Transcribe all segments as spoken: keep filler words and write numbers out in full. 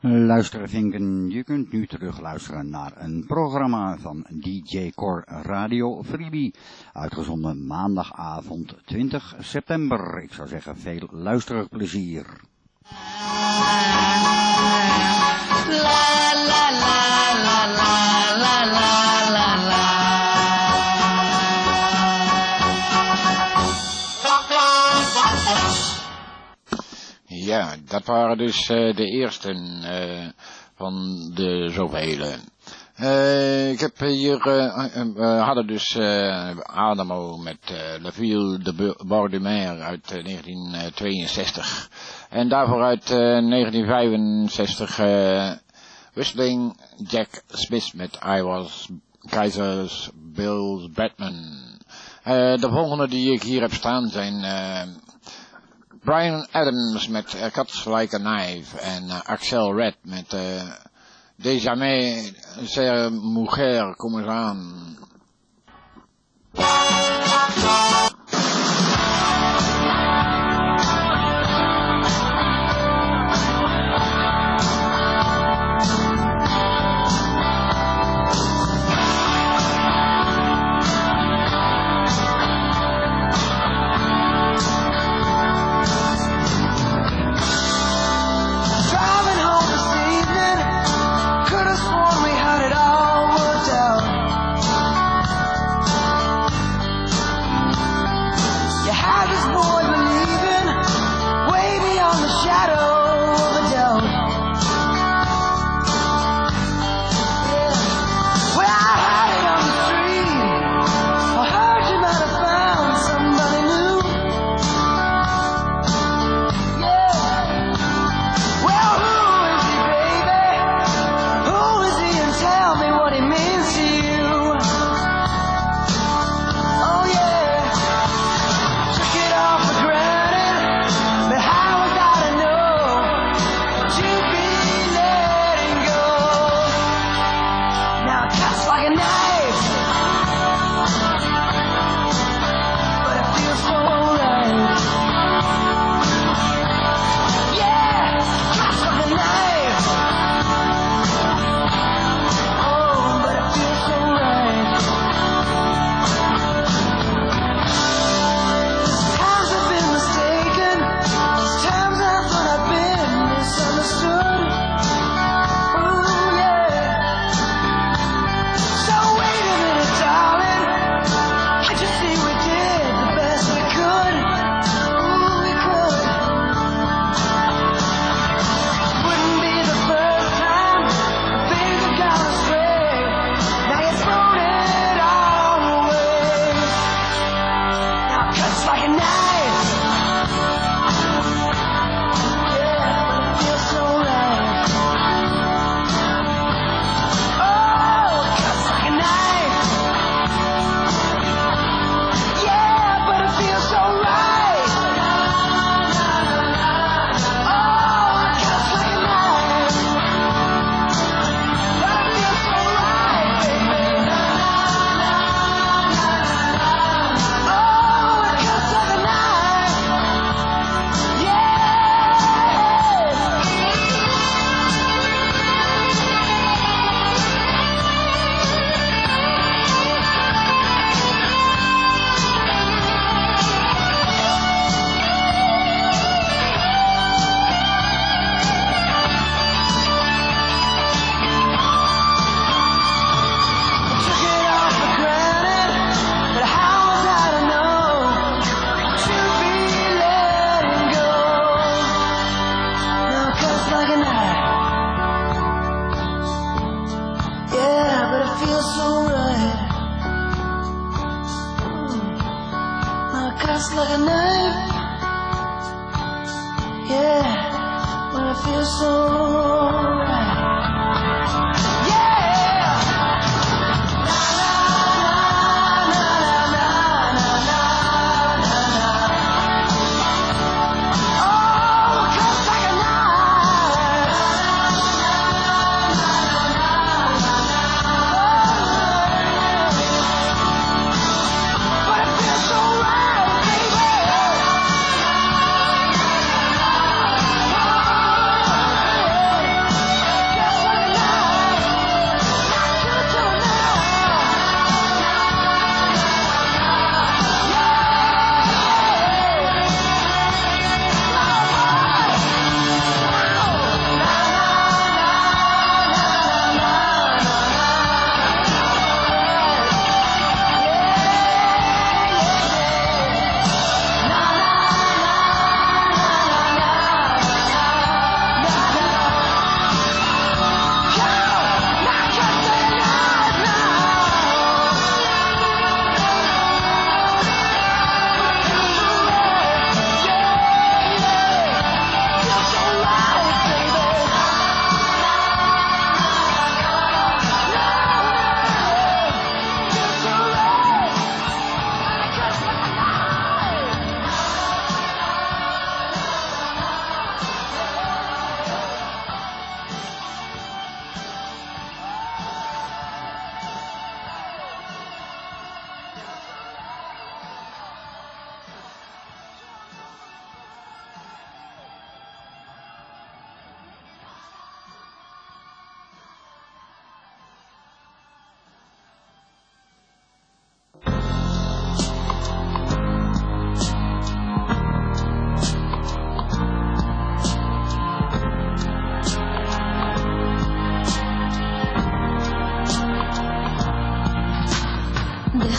Luistervinken, je kunt nu terug luisteren naar een programma van D J Cor Radio Freebie, uitgezonden maandagavond twintig september. Ik zou zeggen, veel luisterplezier. La la la la la la la la la. Ja, dat waren dus uh, de eerste uh, van de zoveel. Uh, ik heb hier, uh, uh, we hadden dus uh, Adamo met uh, La Ville de Bord de Mer uit uh, negentien tweeënzestig. En daarvoor uit uh, negentien vijfenzestig uh, Whistling Jack Smith met I Was Kaiser's Bill's Batman. Uh, de volgende die ik hier heb staan zijn uh, Bryan Adams met uh, Cuts Like a Knife en uh, Axel Red met uh, Déjamais Ser Mujer, kom eens aan.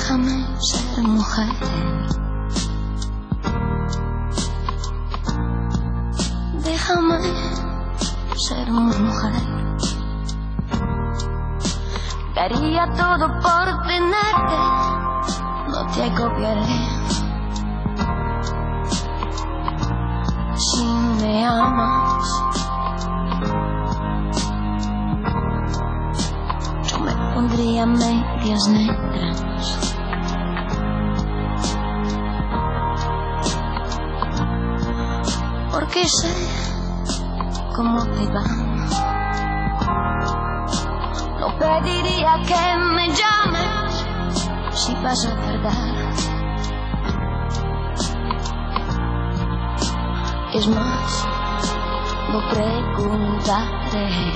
Déjame ser mujer. Déjame ser mujer. Daría todo por tenerte, no te agobiaré. Si me amas, yo me pondría medias negras. Porque sé cómo te va. No pediría que me llames si vas a tardar. Es más, no preguntaré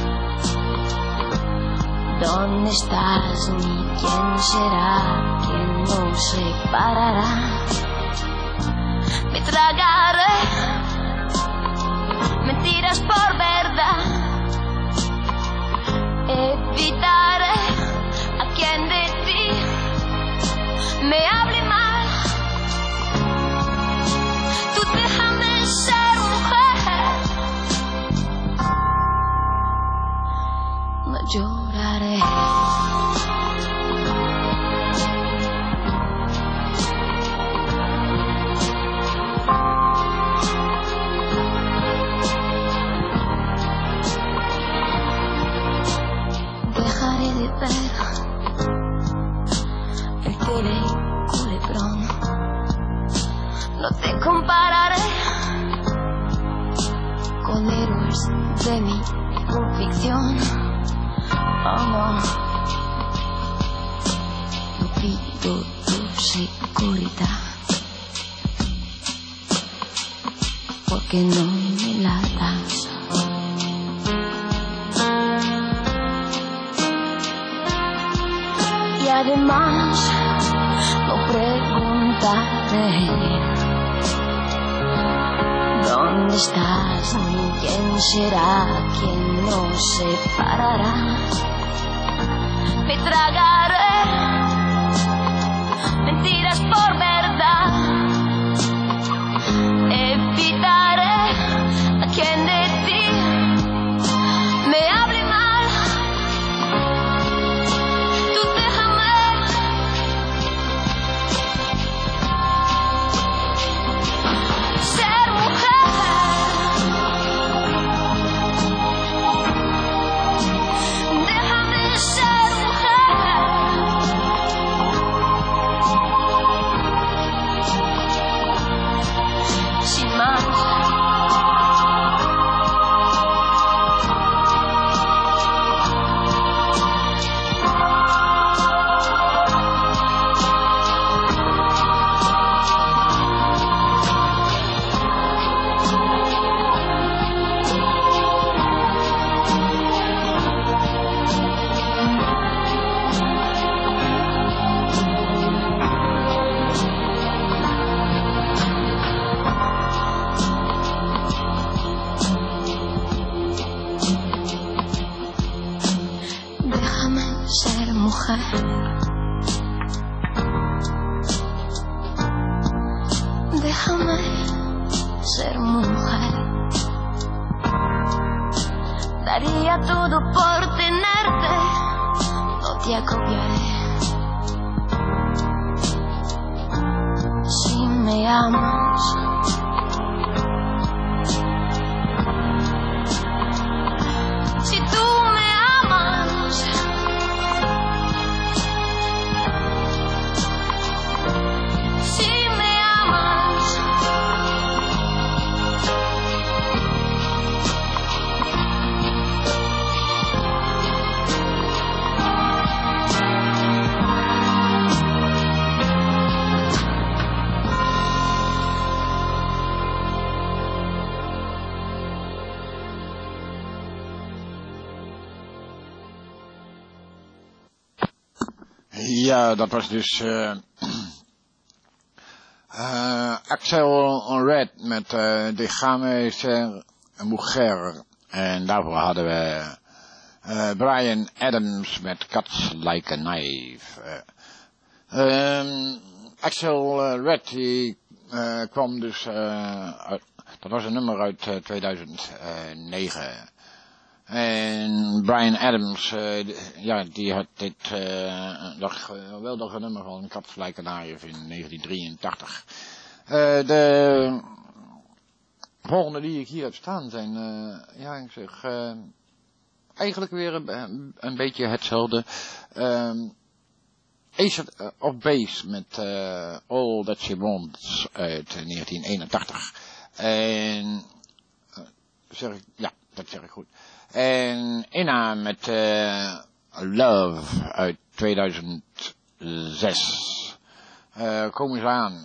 dónde estás ni quién será quien nos separará. Me tragaré mentiras por verdad. Evitaré a quien de ti me hable mal. Tú déjame ser mujer. No lloraré. El teleculebrón, no te compararé con héroes de mi ficción. Oh no, no pido tu seguridad, porque no me la das. Y además no preguntaré dónde estás ni quién será quien nos separará. Me tragaré mentiras por verdad. Evitaré a quien de ti me hable mal. Déjame ser mujer. Daría todo por tenerte, no te agobiaré. Si me amas, si tú me amas, si me amas, Ja, dat was dus uh, uh, Axel Red met uh, Déjame ser mujer. En daarvoor hadden we uh, Bryan Adams met Cuts Like a Knife. Uh, Um, Axel uh, Red die uh, kwam dus, uh, uit, dat was een nummer uit uh, tweeduizend negen. En Bryan Adams, uh, ja, die had dit uh, dat geweldige nummer van Kapslijkernaar in negentien drieëntachtig. Uh, de volgende die ik hier heb staan zijn, uh, ja, ik zeg, uh, eigenlijk weer een, een beetje hetzelfde. Um, Ace of Base met uh, All That She Wants uit negentien eenentachtig. En, uh, zeg ik, ja, dat zeg ik goed. En Inna met uh, Love uit tweeduizend zes. Uh, kom eens aan.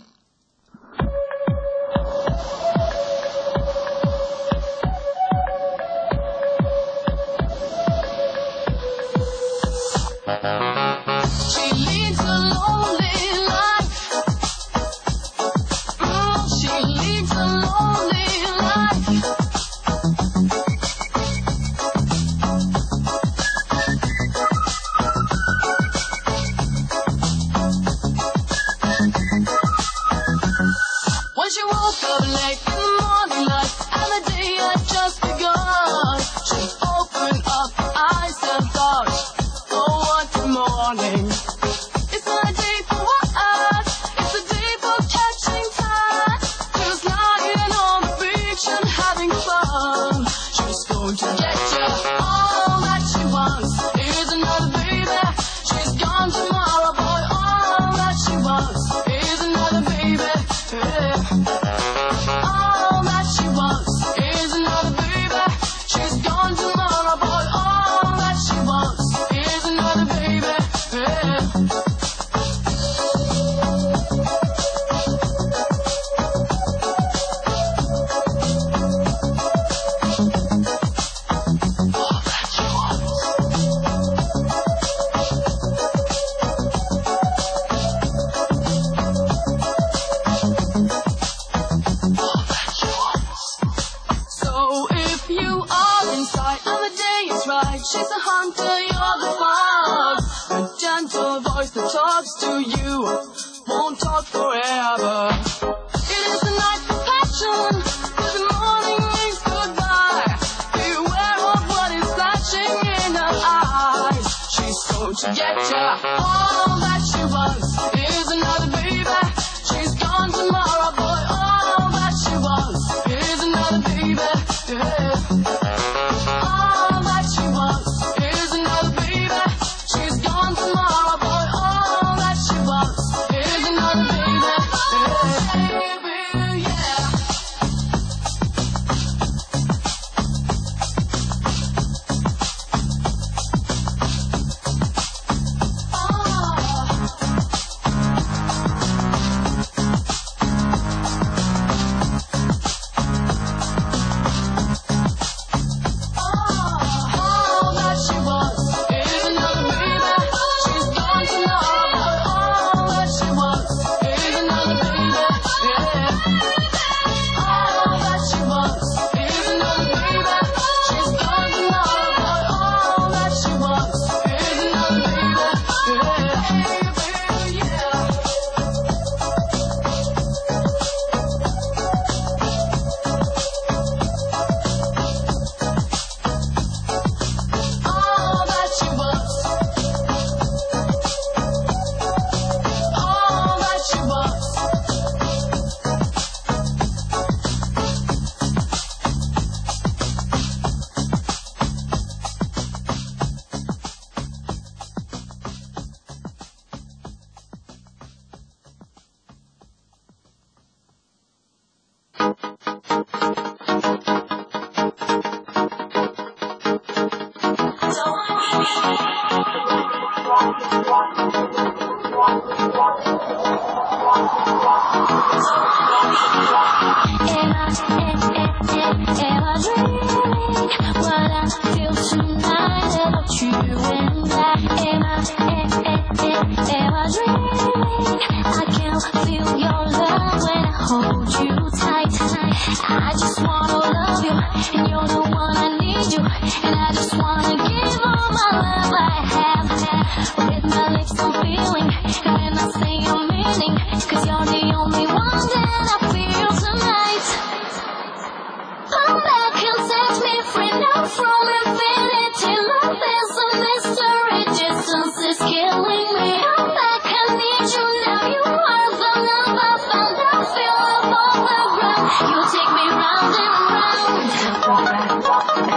I just wanna love you, and you're the one I need you, and I I just wanna give all my love I have. With my lips I'm feeling, and when I say I'm meaning, cause you're the only one that I feel tonight. Come back and set me free now from infinity. Love is a mystery, distance is killing me. I'm back, I need you now. You are the love I found. I feel above the ground. You take me round and round.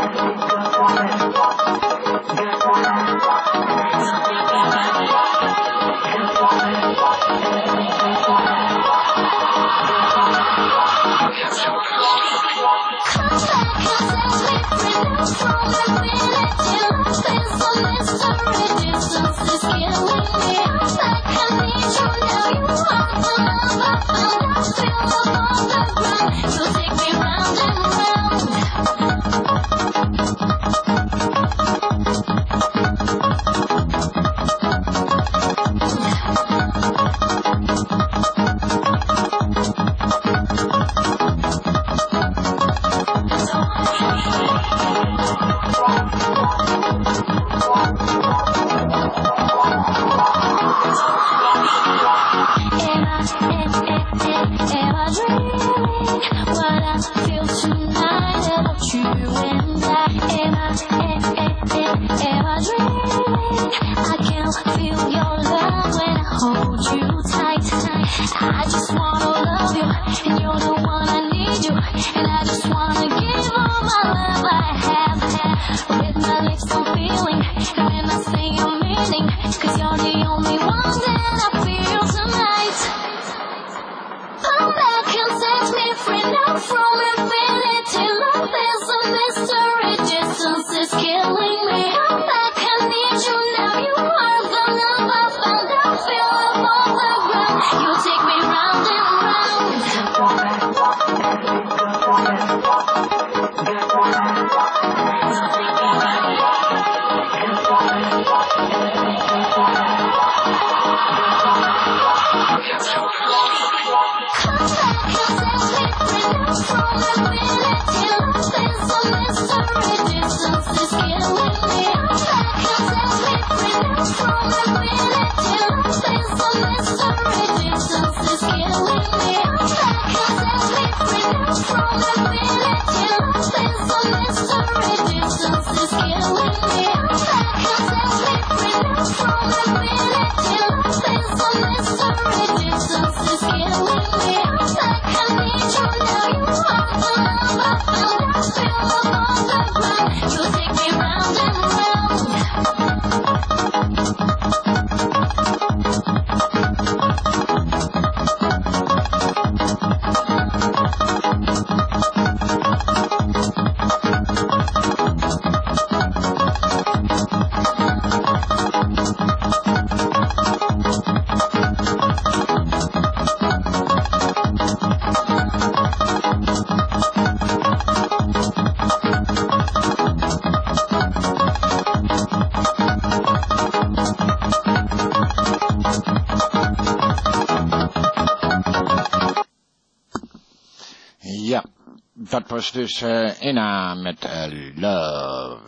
Dat was dus uh, Inna met uh, Love.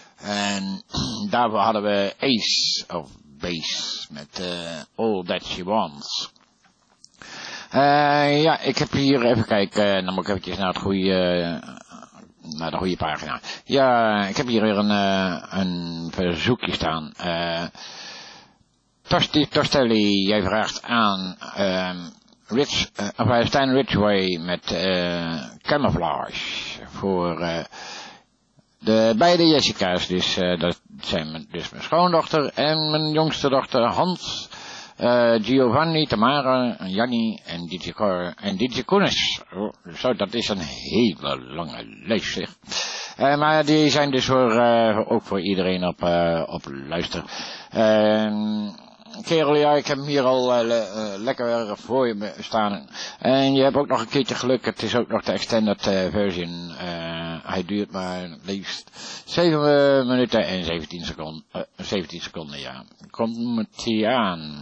En daarvoor hadden we Ace of Base met uh, All That She Wants. Uh, ja, ik heb hier even kijken, dan moet ik eventjes naar het goede, uh, naar de goede pagina. Ja, ik heb hier weer een, uh, een verzoekje staan. Uh, Tosti Tostelli, jij vraagt aan... Uh, Rich, uh, of Stijn Ridgway met uh, Camouflage voor uh, de beide Jessica's. Dus uh, dat zijn mijn, dus mijn schoondochter en mijn jongste dochter Hans, uh, Giovanni, Tamara, Janni en D J Cor en D J Koenis. Oh, zo, dat is een hele lange lijst zeg. Uh, maar die zijn dus voor, uh, ook voor iedereen op, uh, op luister. Uh, Kerel, ja, ik heb hem hier al uh, le- uh, lekker voor je staan. En je hebt ook nog een keertje geluk. Het is ook nog de extended uh, version. Uh, hij duurt maar liefst zeven uh, minuten en zeventien seconden. Uh, zeventien seconden, ja. Komt hij aan.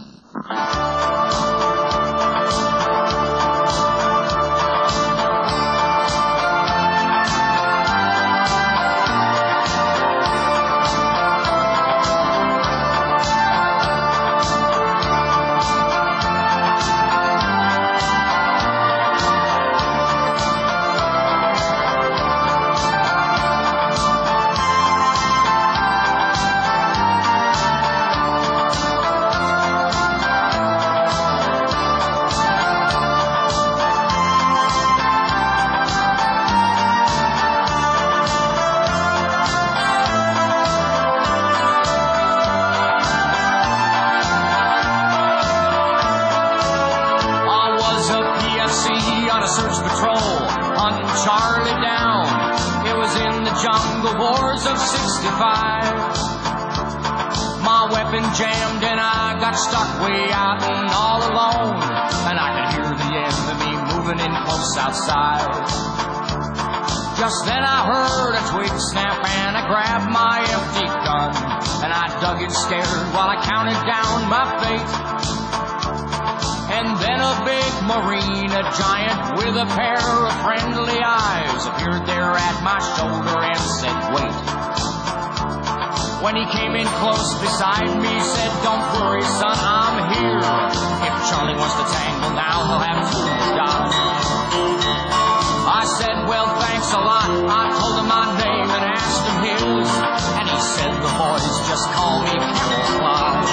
sixty-five. My weapon jammed and I got stuck way out and all alone. And I could hear the enemy moving in close outside. Just then I heard a twig snap and I grabbed my empty gun. And I dug it scared while I counted down my fate. And then a big Marine, a giant with a pair of friendly eyes, appeared there at my shoulder and said, wait. When he came in close beside me, said, don't worry, son, I'm here. If Charlie wants to tangle now, he'll have to die. I said, well, thanks a lot. I told him my name and asked him his. And he said, the boys just call me Camouflage.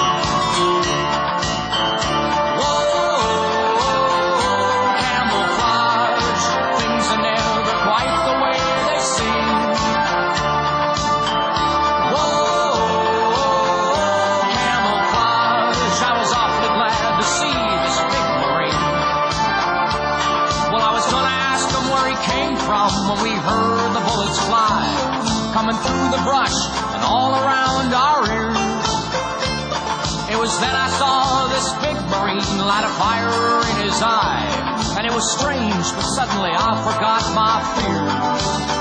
When we heard the bullets fly, coming through the brush and all around our ears. It was then I saw this big Marine light a fire in his eye. And it was strange, but suddenly I forgot my fears.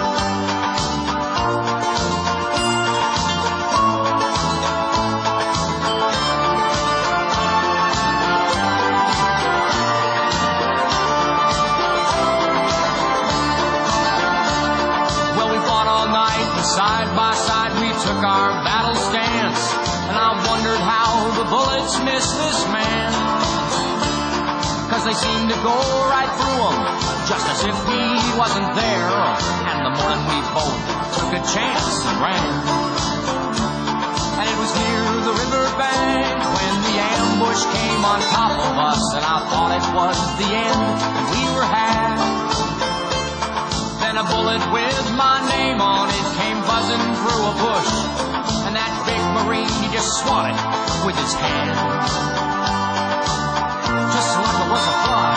Side by side we took our battle stance, and I wondered how the bullets missed this man. Cause they seemed to go right through him, just as if he wasn't there. And the morning we both took a chance and ran. And it was near the river bank when the ambush came on top of us, and I thought it was the end, and we were had. Then a bullet with my name on it came buzzing through a bush, and that big Marine, he just swatted with his hand, just like it was a fly.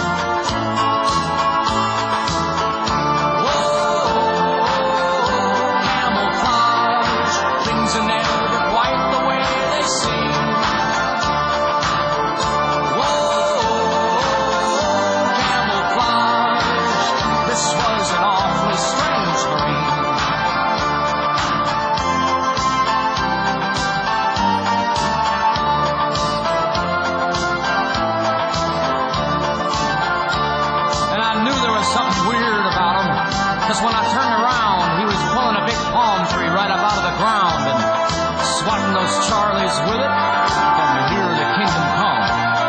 Whoa, camouflage, things are never quite the way they seem. Because when I turned around, he was pulling a big palm tree right up out of the ground and swatting those Charlies with it from here to kingdom come.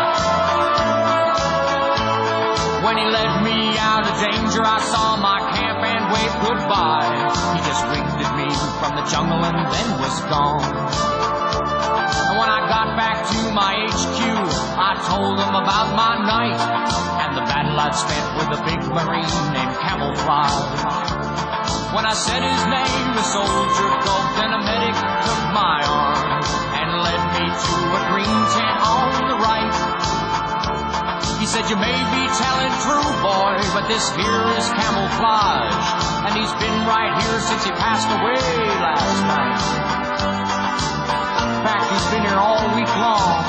When he led me out of danger, I saw my camp and waved goodbye. He just winked at me from the jungle and then was gone. And when I got back to my H Q, I told him about my night and the battle I'd spent with a big Marine named Camouflage. When I said his name, the soldier gulped and a medic took my arm and led me to a green tent on the right. He said, you may be telling true, boy, but this here is Camouflage, and he's been right here since he passed away last night. In fact, he's been here all week long.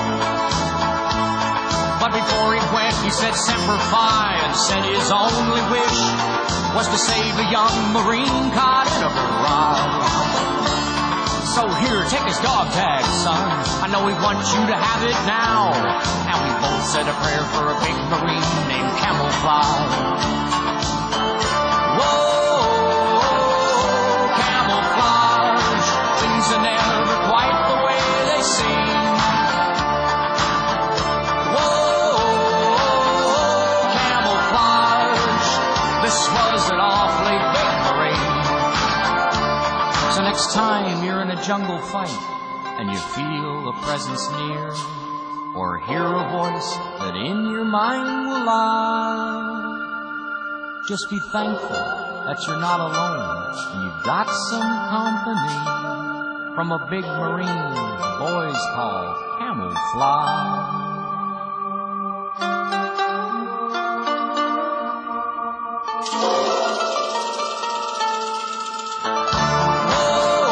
But before he went, he said Semper Fi, and said his only wish was to save a young Marine caught in a barrage. So here, take his dog tag, son. I know we want you to have it now. And we both said a prayer for a big Marine named Camouflage. Whoa, camouflage, things are never quite the way they seem. This was an awfully big Marine. So next time you're in a jungle fight and you feel a presence near, or hear a voice that in your mind will lie, just be thankful that you're not alone and you've got some company from a big Marine boys call Camouflage. Whoa,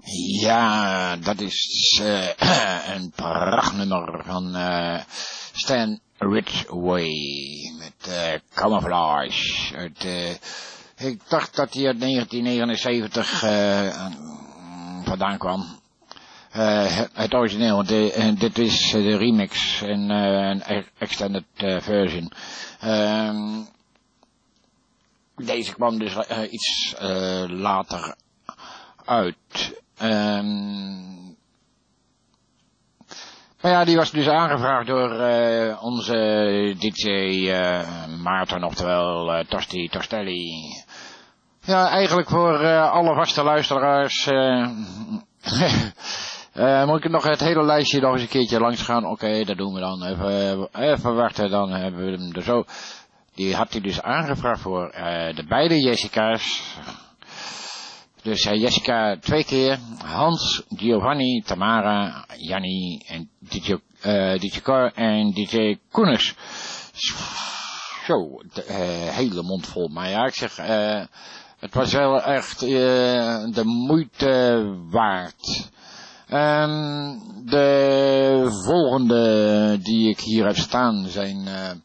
Ja, dat is uh, een prachtnummer van uh, Stan Ridgway met uh, Camouflage. Uit, uh, ik dacht dat hij uit negentien negenenzeventig uh, vandaan kwam. Uh, het origineel, de, uh, dit is uh, de remix en uh, een extended uh, version. Uh, deze kwam dus uh, iets uh, later uit. Um, maar ja, die was dus aangevraagd door uh, onze D J uh, Maarten, oftewel uh, Tosti Tostelli. Ja, eigenlijk voor uh, alle vaste luisteraars. Uh, uh, moet ik nog het hele lijstje nog eens een keertje langs gaan? Oké, okay, dat doen we dan. Even, even wachten, dan hebben we hem er zo. Die had hij dus aangevraagd voor uh, de beide Jessica's. Dus uh, Jessica twee keer, Hans, Giovanni, Tamara, Janni en D J, uh, D J Cor en D J Koeners. Zo, de, uh, hele mond vol. Maar ja, ik zeg, uh, het was wel echt uh, de moeite waard. Um, de volgende die ik hier heb staan zijn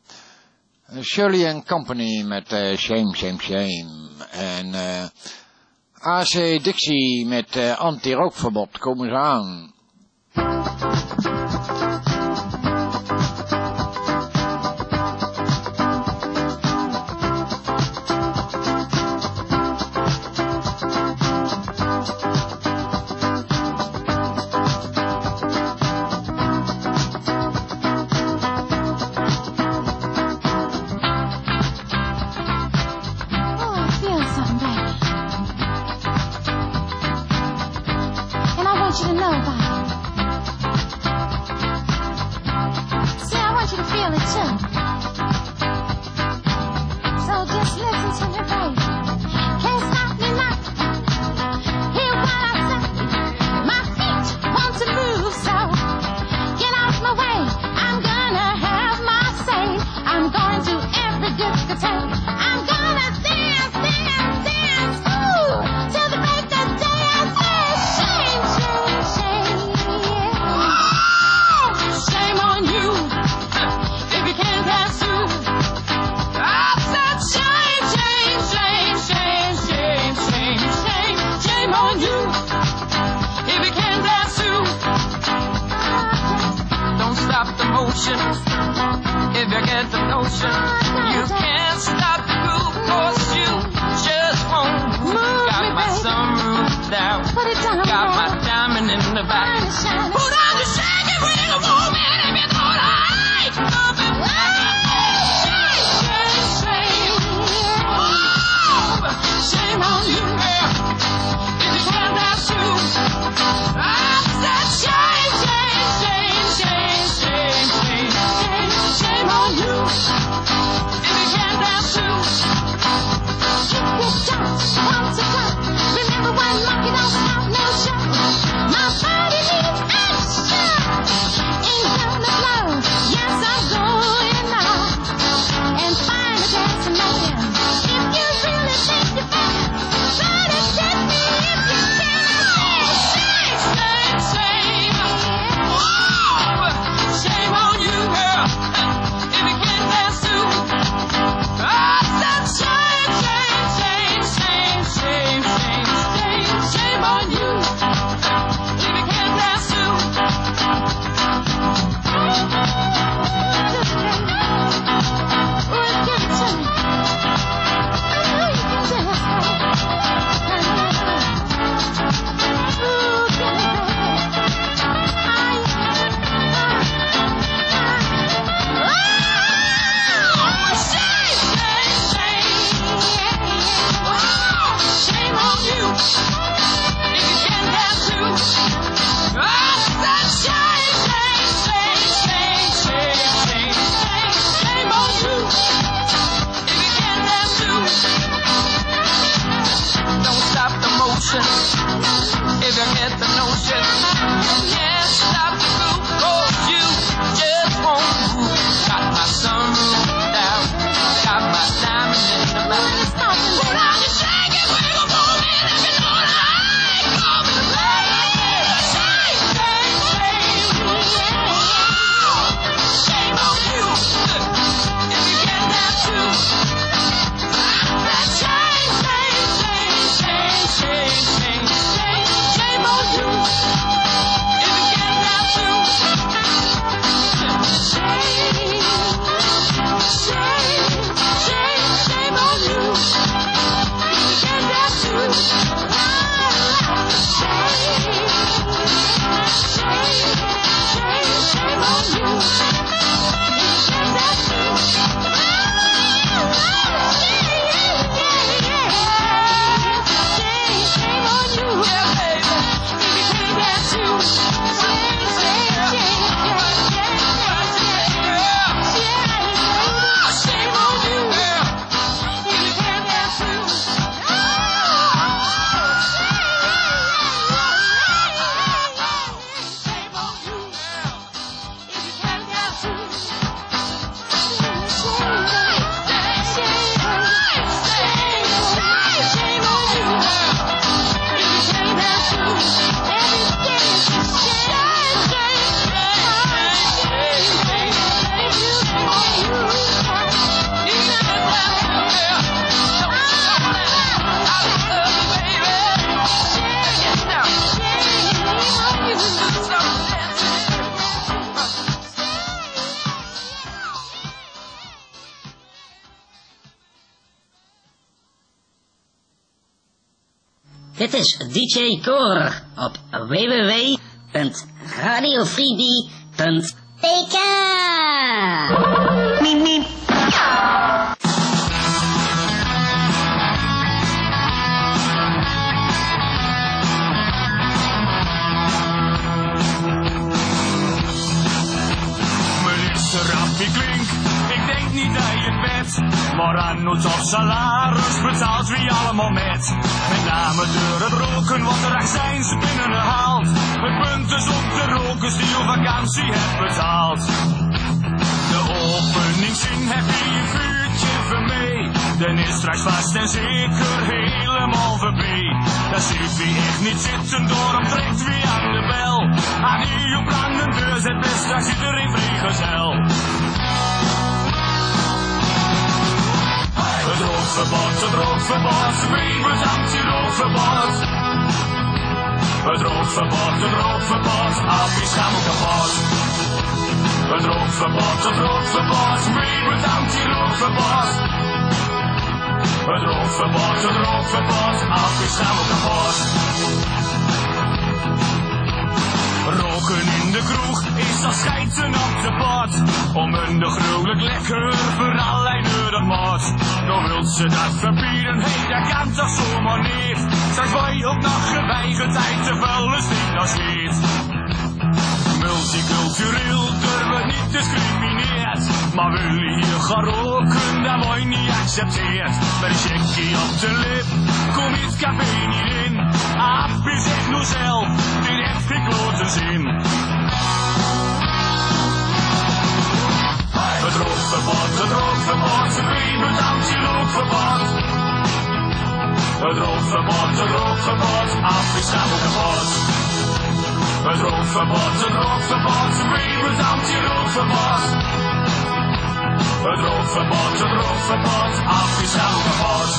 uh, Shirley and Company met uh, Shame, Shame, Shame. En uh, A C Dixie met uh, anti-rookverbod, komen ze aan. Remember when monkey don't stop no show. My body needs action. Dit is D J Cor op w w w punt radio freebie punt t k. Miep, miep. Rappie klink, ik denk niet dat je het bent, maar aan ons op salaris betaalt wie allemaal met. Met name door het roken, wat er zijn ze binnen haalt. Het punt is op de rokers die op vakantie hebben betaald. De openingszin heb je een vuurtje voor mee, dan is straks vast en zeker helemaal voorbij. Dat ziet wie echt niet zitten, daarom trekt wie aan de bel. Aan die op aan de deur zet best, straks iedereen vrijgezel. Het rookverbod, het rookverbod, wie bedankt je rookverbod? Het rookverbod, het rookverbod, af is helemaal kapot. Het rookverbod, het rookverbod, wie bedankt je rookverbod? Het rookverbod, het rookverbod, af is helemaal kapot. Roken in de kroeg is als schijten op de pot. Onmundig, gruwelijk, lekker, voor allerlei nuttig mat. Dan wilt ze dat verbieden, hé, hey, dat kan toch zomaar niet. Straks word je ook nog geweigerd, tijd te vullen, stinkt als niet. Multicultureel durven niet discrimineerd. Maar wil je hier gaan roken, dan word je niet accepteerd. Met een checkie op de lip, kom je het café niet in. Appie zegt nu zelf, dit heeft geen klote zin. Het rookverbod, het rookverbod, wie bedankt je rookverbod? Het rookverbod, het rookverbod, af is helemaal kapot. Het rookverbod, het rookverbod, wie bedankt je rookverbod? Het rookverbod, het rookverbod, af is helemaal kapot.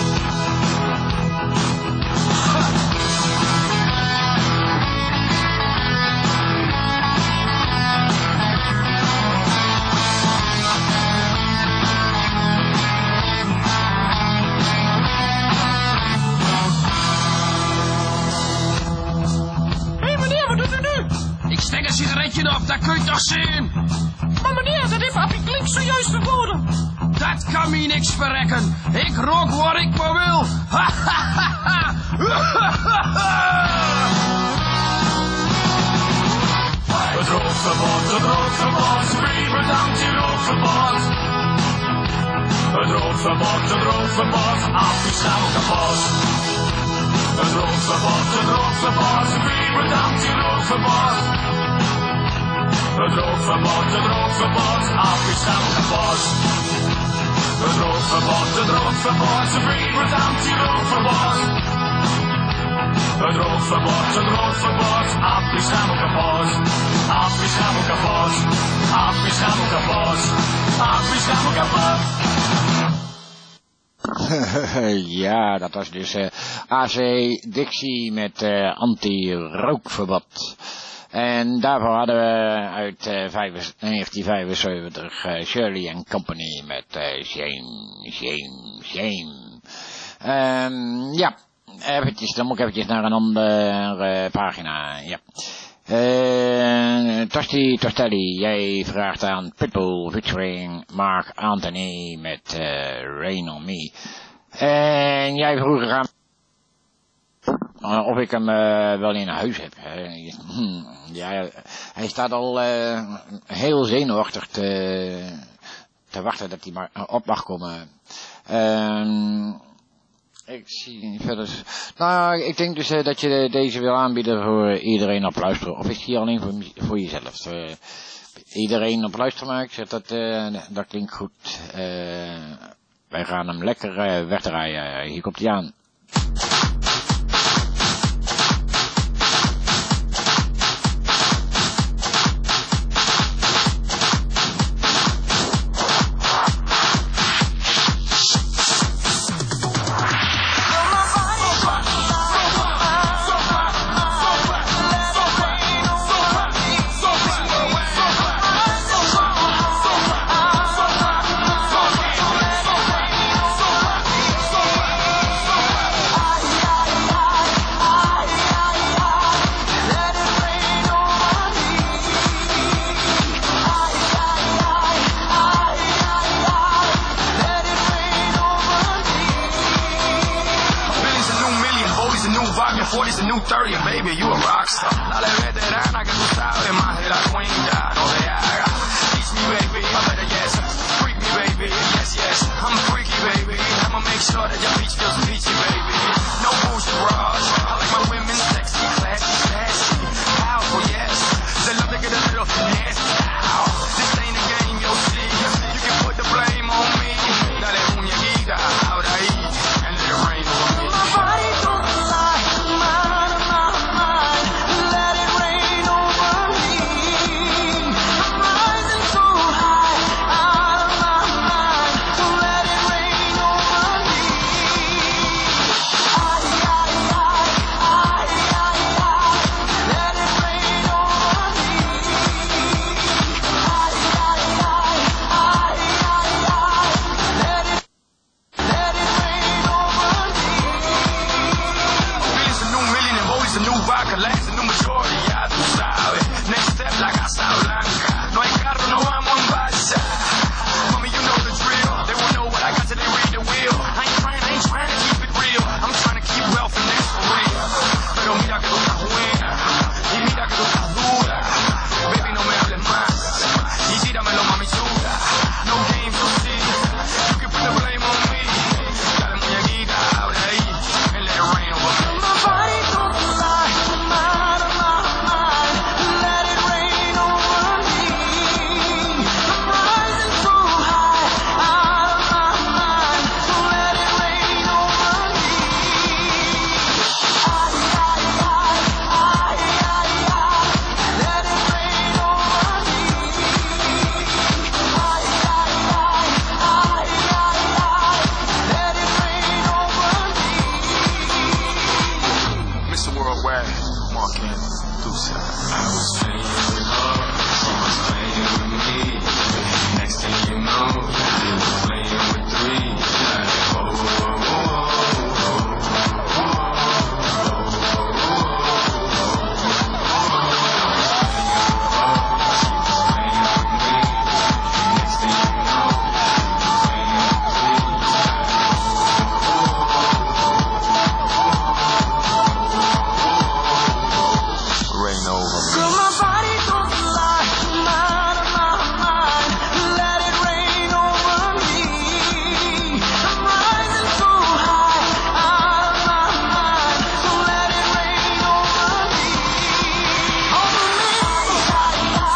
Ik steek een sigaretje op, dat kun je toch zien? Maar meneer, dat heeft Appie Klink zojuist verboden. Dat kan me niks verrekken. Ik rook waar ik maar wil. Ha, ha, ha, ha. Het rookverbod, het rookverbod, wie bedankt je rookverbod? Het rookverbod, het rookverbod, af is helemaal kapot. Het rookverbod, het rookverbod, wie bedankt je rookverbod? Het rookverbod, het rookverbod, af is helemaal kapot. Het rookverbod, het rookverbod, wie bedankt je rookverbod? Het rookverbod, het rookverbod, af is helemaal kapot. Af is helemaal kapot. Af is helemaal kapot. Af is helemaal kapot. Ja, dat was dus uh, A C Dixie met uh, anti-rookverbod. En daarvoor hadden we uit uh, negentien vijfenzeventig uh, Shirley and Company met uh, Shame, Shame, Shame. Um, ja, eventjes, dan moet ik eventjes naar een andere uh, pagina, ja. Uh, Tosti Tostelli, jij vraagt aan Pitbull featuring Mark Anthony met uh, Rain on Me. En jij vroeg aan uh, of ik hem uh, wel in huis heb. Uh, hmm, ja, hij staat al uh, heel zenuwachtig te, te wachten dat hij maar op mag komen. Uh, Ik zie verder. Nou, ik denk dus uh, dat je deze wil aanbieden voor iedereen op luisteren. Of is die alleen voor, voor jezelf? Uh, iedereen op luisteren maken, zegt dat, uh, dat klinkt goed. Uh, wij gaan hem lekker uh, wegdraaien. Hier komt hij aan. I forty is a new thirty, and baby, you a rockstar. Dale veterana que tú sabes más de la cuenta, no te hagas. Teach me, baby, I better yes. Freak me, baby, yes, yes. I'm freaky, baby. I'ma make sure that your beach feels peachy, baby. No bullshit, bras. I like my women sexy, classy, classy. Powerful, yes. They love to get a little nasty. Ow. This ain't a game, yo, see. You can put the blame on me. Dale muñequita, out ahí, and let it rain on me. My body don't lie, mind of my mind. Let it rain over me. I'm rising so high, out of my mind. Let it rain over me. Ay, ay, ay, ay, ay, ay. Let it rain over me. Ay, ay, ay, ay, ay, ay. Let it, let it rain over me. Billy's a new million and Bodie's a new vodka, Lance a new majority, ya tú sabes. Next step, la Casa Blanca. No hay carro, no vamos en balsa. Mommy, you know the drill. They won't know what I got till they read the wheel. I ain't trying, I ain't trying to keep it real. I'm trying to keep wealth and that's for real. Pero mira que tú estás buena. Y mira que tú estás dura. Baby, no me hables más. Y tíramelo, mami chula. No games, no see. You can put the blame on me. Dale muñequita, abre ahí. And let it rain over me. My body don't lie, mind of my mind. Let it rain over me. I'm rising so high, out of my mind. So let it rain over me. Ay, ay, ay, ay, ay, ay. Let it rain over me. Ay, ay, ay, ay, ay, ay. Let it rain over me. Mister Worldwide, Mark Anthony, Deuce. I was playing with her, she was playing with me. Next thing you know, we was playing with three. Like, oh, oh, oh, rain over me. Girl, my body don't lie, mind of my mind. Let it rain over me. I'm rising so high, out of my mind. So let it rain over me. Over me. Let it rain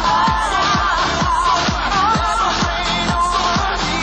over me.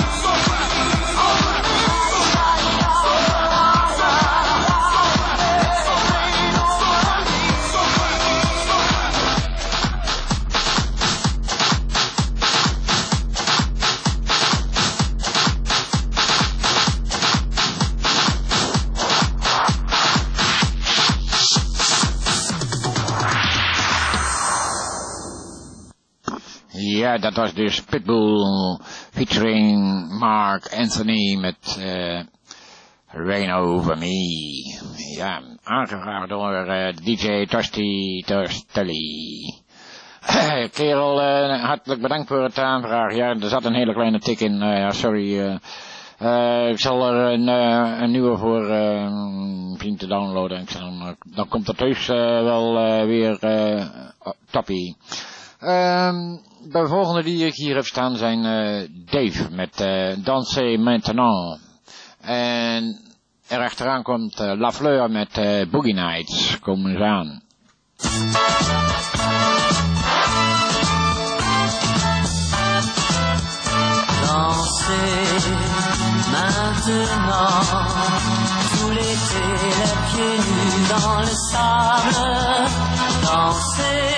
Ja, dat was dus Pitbull featuring Mark Anthony met uh, Rain Over Me. Ja, aangevraagd door uh, D J Tosti Tostelli. Kerel, uh, hartelijk bedankt voor het aanvraag. Ja, er zat een hele kleine tik in. Uh, ja, sorry. Uh, uh, ik zal er een, uh, een nieuwe voor uh, vriend te downloaden. Ik zal, uh, dan komt er thuis uh, wel uh, weer uh, toppie. Um, de volgende die ik hier heb staan zijn uh, Dave met uh, Danser Maintenant. En erachteraan komt uh, La Fleur met uh, Boogie Nights. Komen eens aan. Danser maintenant, tout l'été les pieds nus dans le sable. Danser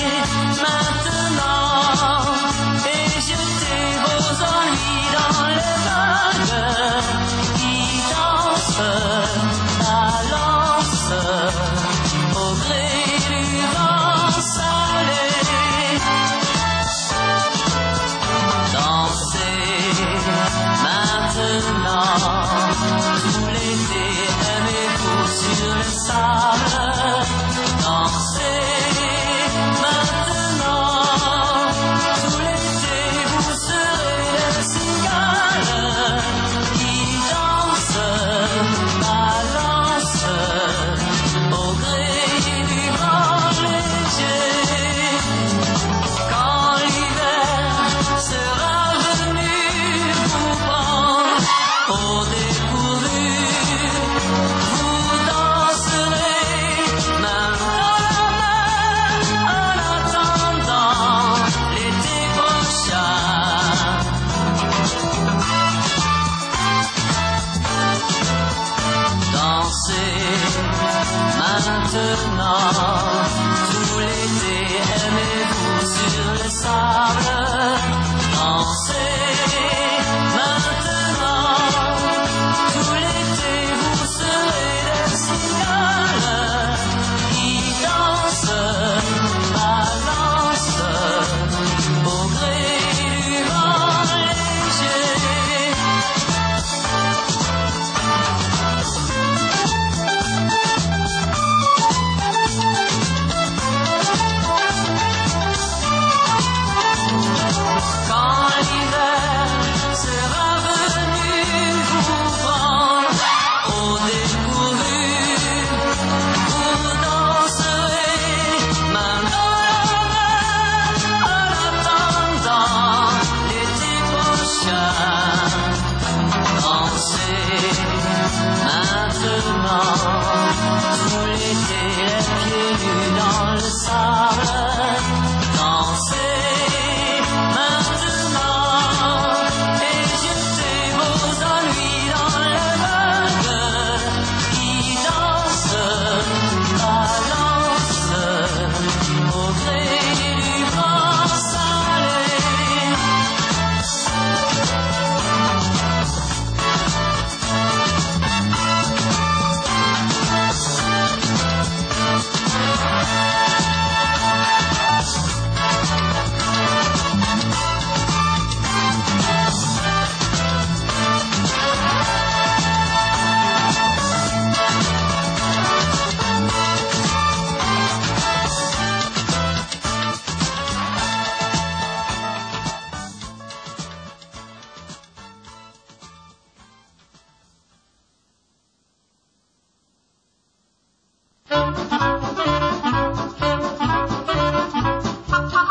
maintenant et jetez vos ennuis dans les vagues qui dansent, balancent au gré du vent salé. Dansez maintenant, tout l'été aimez-vous sur le sable.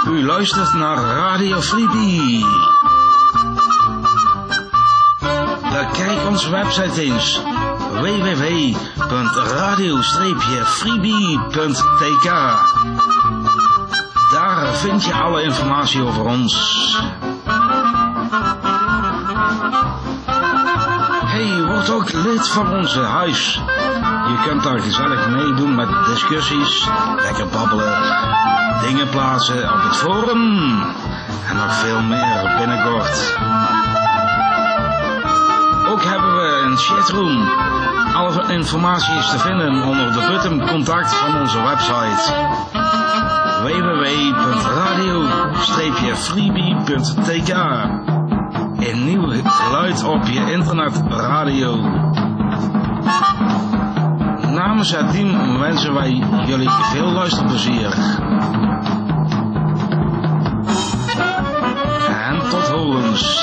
U luistert naar Radio Freebie. Bekijk onze website eens. w w w punt radio freebie punt t k. Daar vind je alle informatie over ons. Hey, word ook lid van onze huis. Je kunt daar gezellig meedoen met discussies, lekker babbelen, dingen plaatsen op het forum en nog veel meer binnenkort. Ook hebben we een chatroom. Alle informatie is te vinden onder de button contact van onze website w w w punt radio freebie punt t k. Een nieuw geluid op je internetradio. Namens het team wensen wij jullie veel luisterplezier. En tot horens.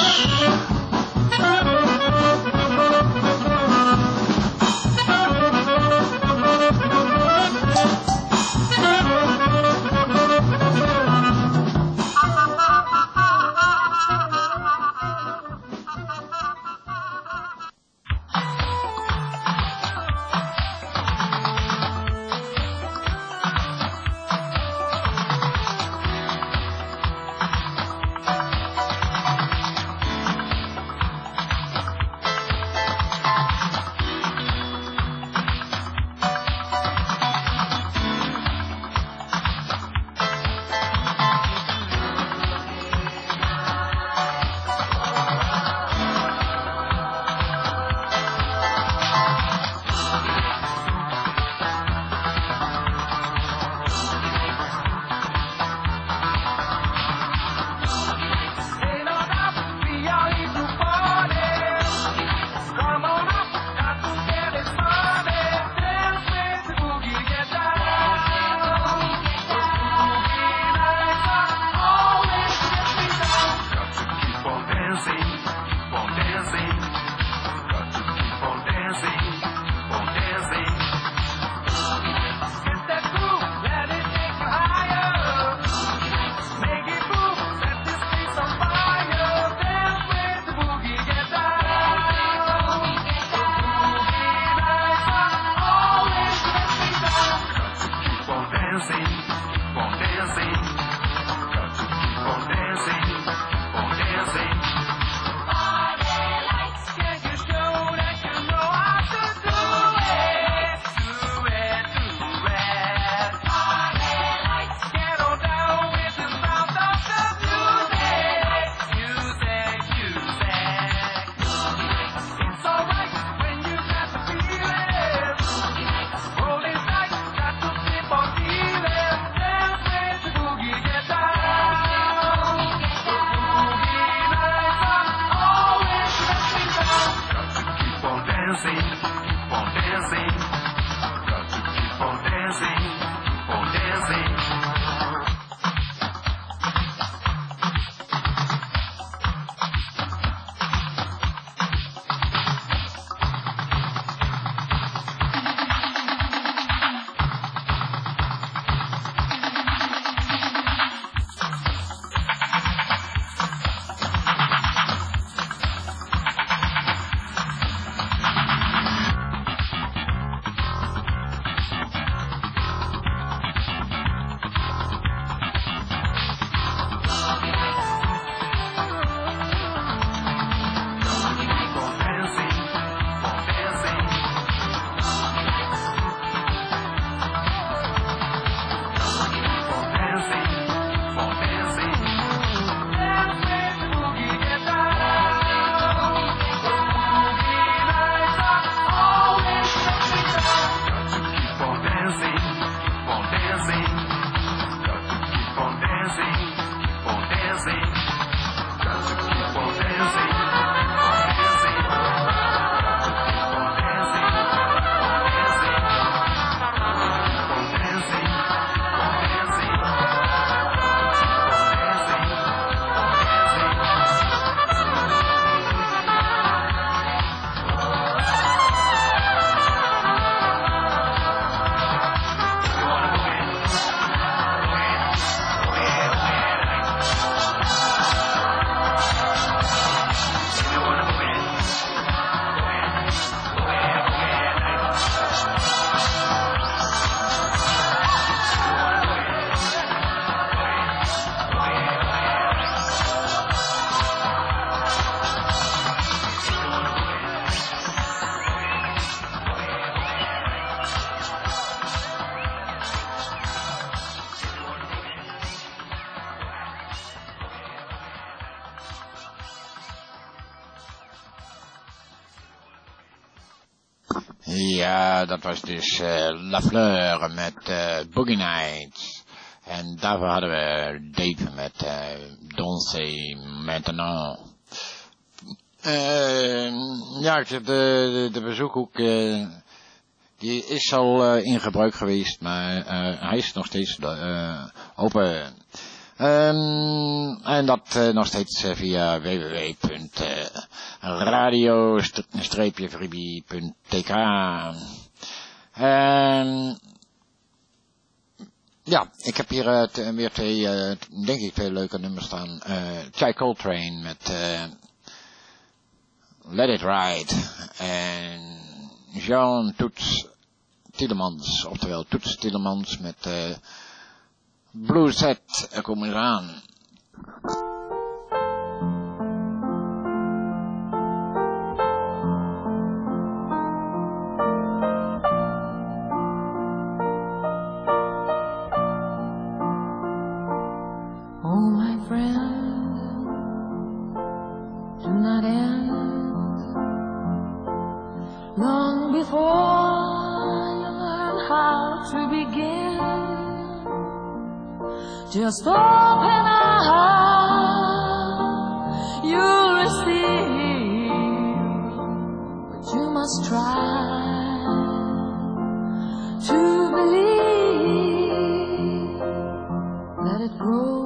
Ja, dat was dus uh, La Fleur met uh, Boogie Nights. En daarvoor hadden we Dave met uh, Danser Maintenant. Uh, ja, de, de, de bezoekhoek, uh, die is al uh, in gebruik geweest, maar uh, hij is nog steeds uh, open. Um, en dat uh, nog steeds uh, via w w w punt radio freebie punt t k. Um, ja, ik heb hier uh, t- weer twee, uh, denk ik, twee leuke nummers staan. Uh, Chai Coltrane met uh, Let It Ride. En Jean Toets Tielemans, oftewel Toets Tielemans met uh, Blue Set. Er komen ze aan. Just open a heart, you'll receive, but you must try to believe. Let it grow,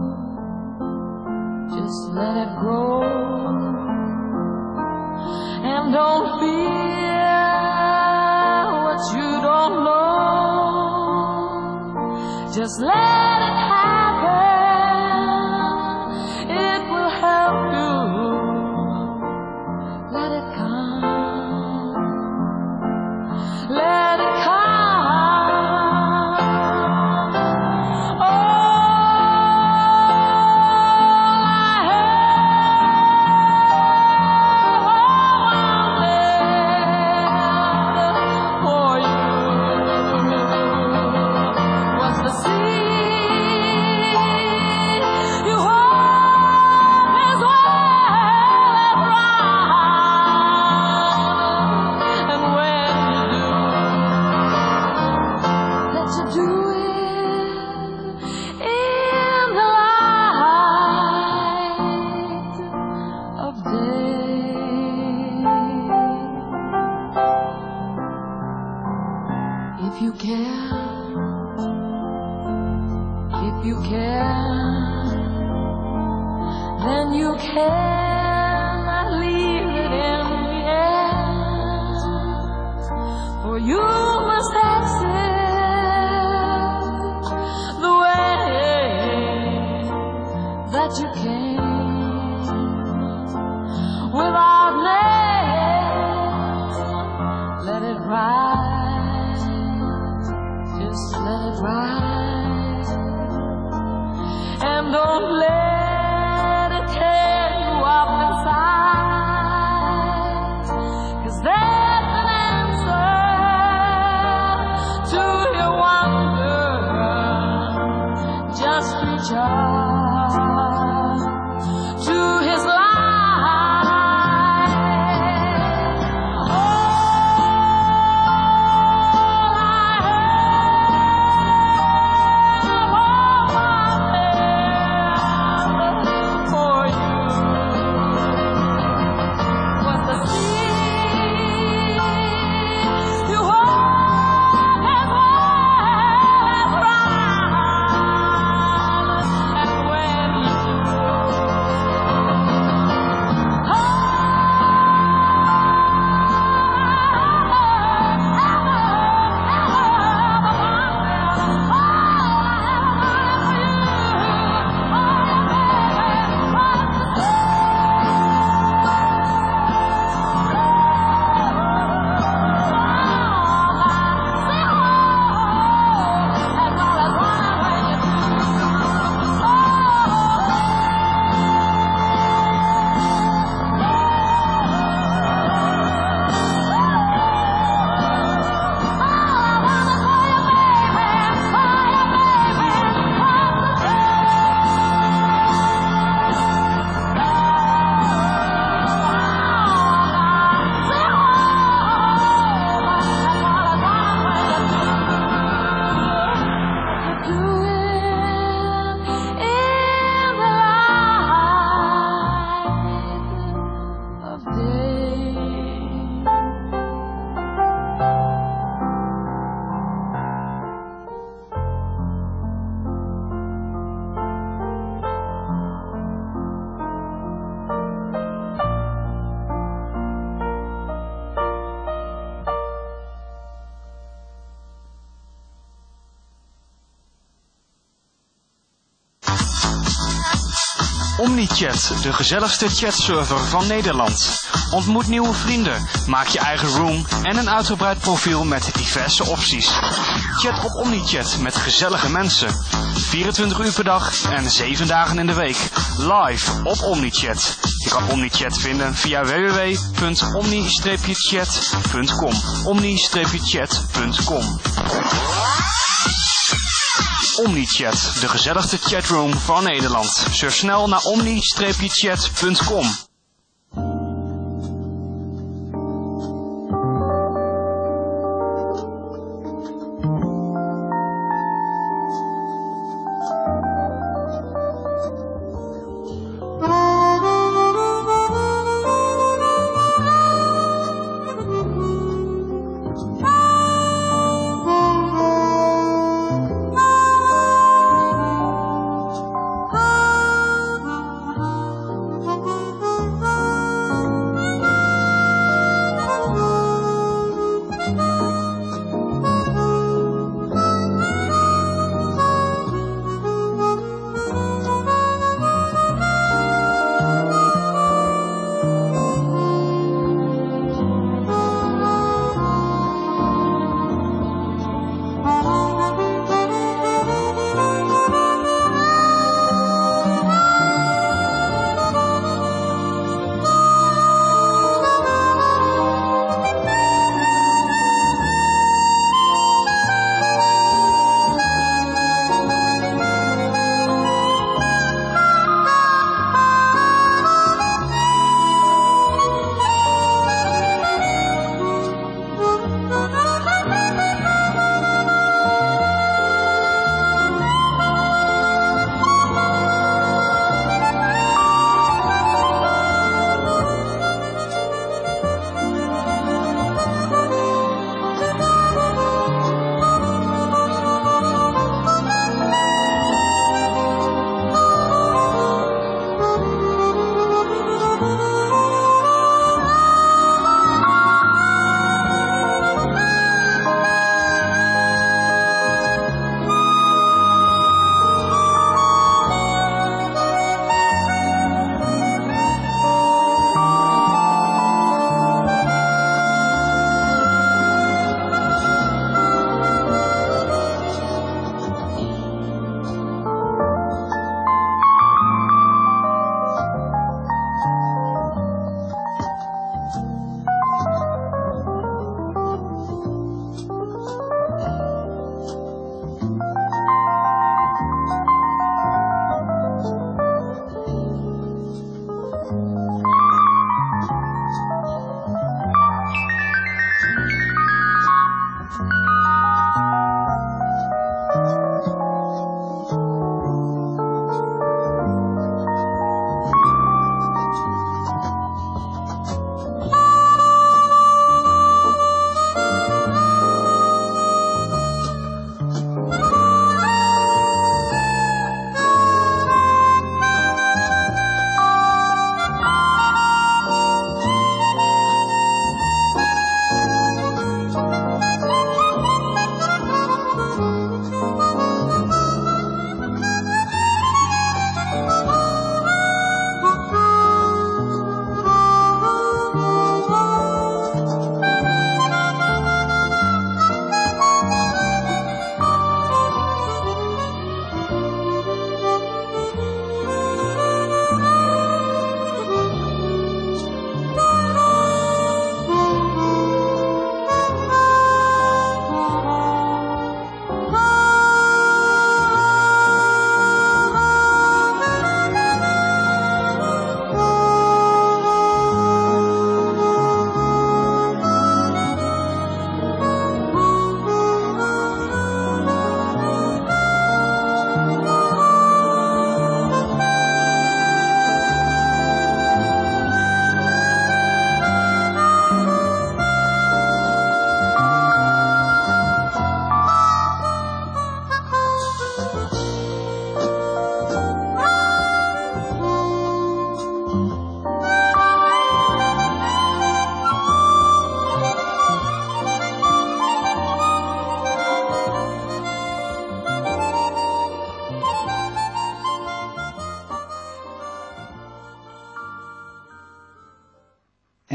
just let it grow, and don't fear what you don't know, just let it And when OmniChat, de gezelligste chatserver van Nederland. Ontmoet nieuwe vrienden, maak je eigen room en een uitgebreid profiel met diverse opties. Chat op OmniChat met gezellige mensen. vierentwintig uur per dag en zeven dagen in de week. Live op OmniChat. Je kan OmniChat vinden via w w w punt omni chat punt com. omni chat punt com. OmniChat, de gezelligste chatroom van Nederland. Surf snel naar omni chat punt com.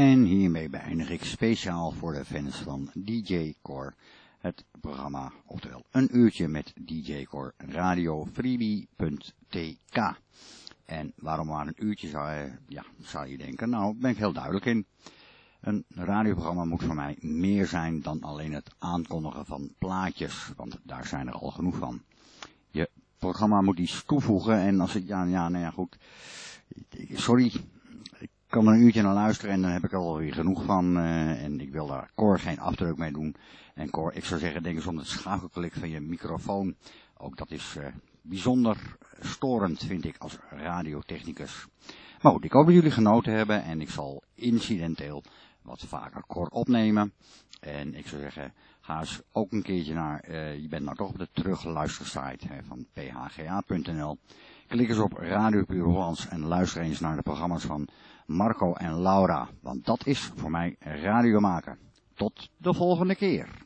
En hiermee beëindig ik speciaal voor de fans van D J Cor het programma, oftewel een uurtje met D J Cor Radio Freebie punt T K. En waarom maar een uurtje zou je, ja, zou je denken, nou, daar ben ik heel duidelijk in. Een radioprogramma moet voor mij meer zijn dan alleen het aankondigen van plaatjes, want daar zijn er al genoeg van. Je programma moet iets toevoegen en als ik, ja, ja, nou ja, goed, sorry, ik kan er een uurtje naar luisteren en dan heb ik er alweer genoeg van uh, en ik wil daar Cor geen afdruk mee doen. En Cor, ik zou zeggen, denk eens om het schakelklik van je microfoon, ook dat is uh, bijzonder storend, vind ik, als radiotechnicus. Maar goed, ik hoop dat jullie genoten hebben en ik zal incidenteel wat vaker Cor opnemen. En ik zou zeggen, ga eens ook een keertje naar, uh, je bent nou toch op de terugluistersite hè, van p h g a punt n l. Klik eens op Radio Puur Hollands en luister eens naar de programma's van Marco en Laura. Want dat is voor mij radio maken. Tot de volgende keer.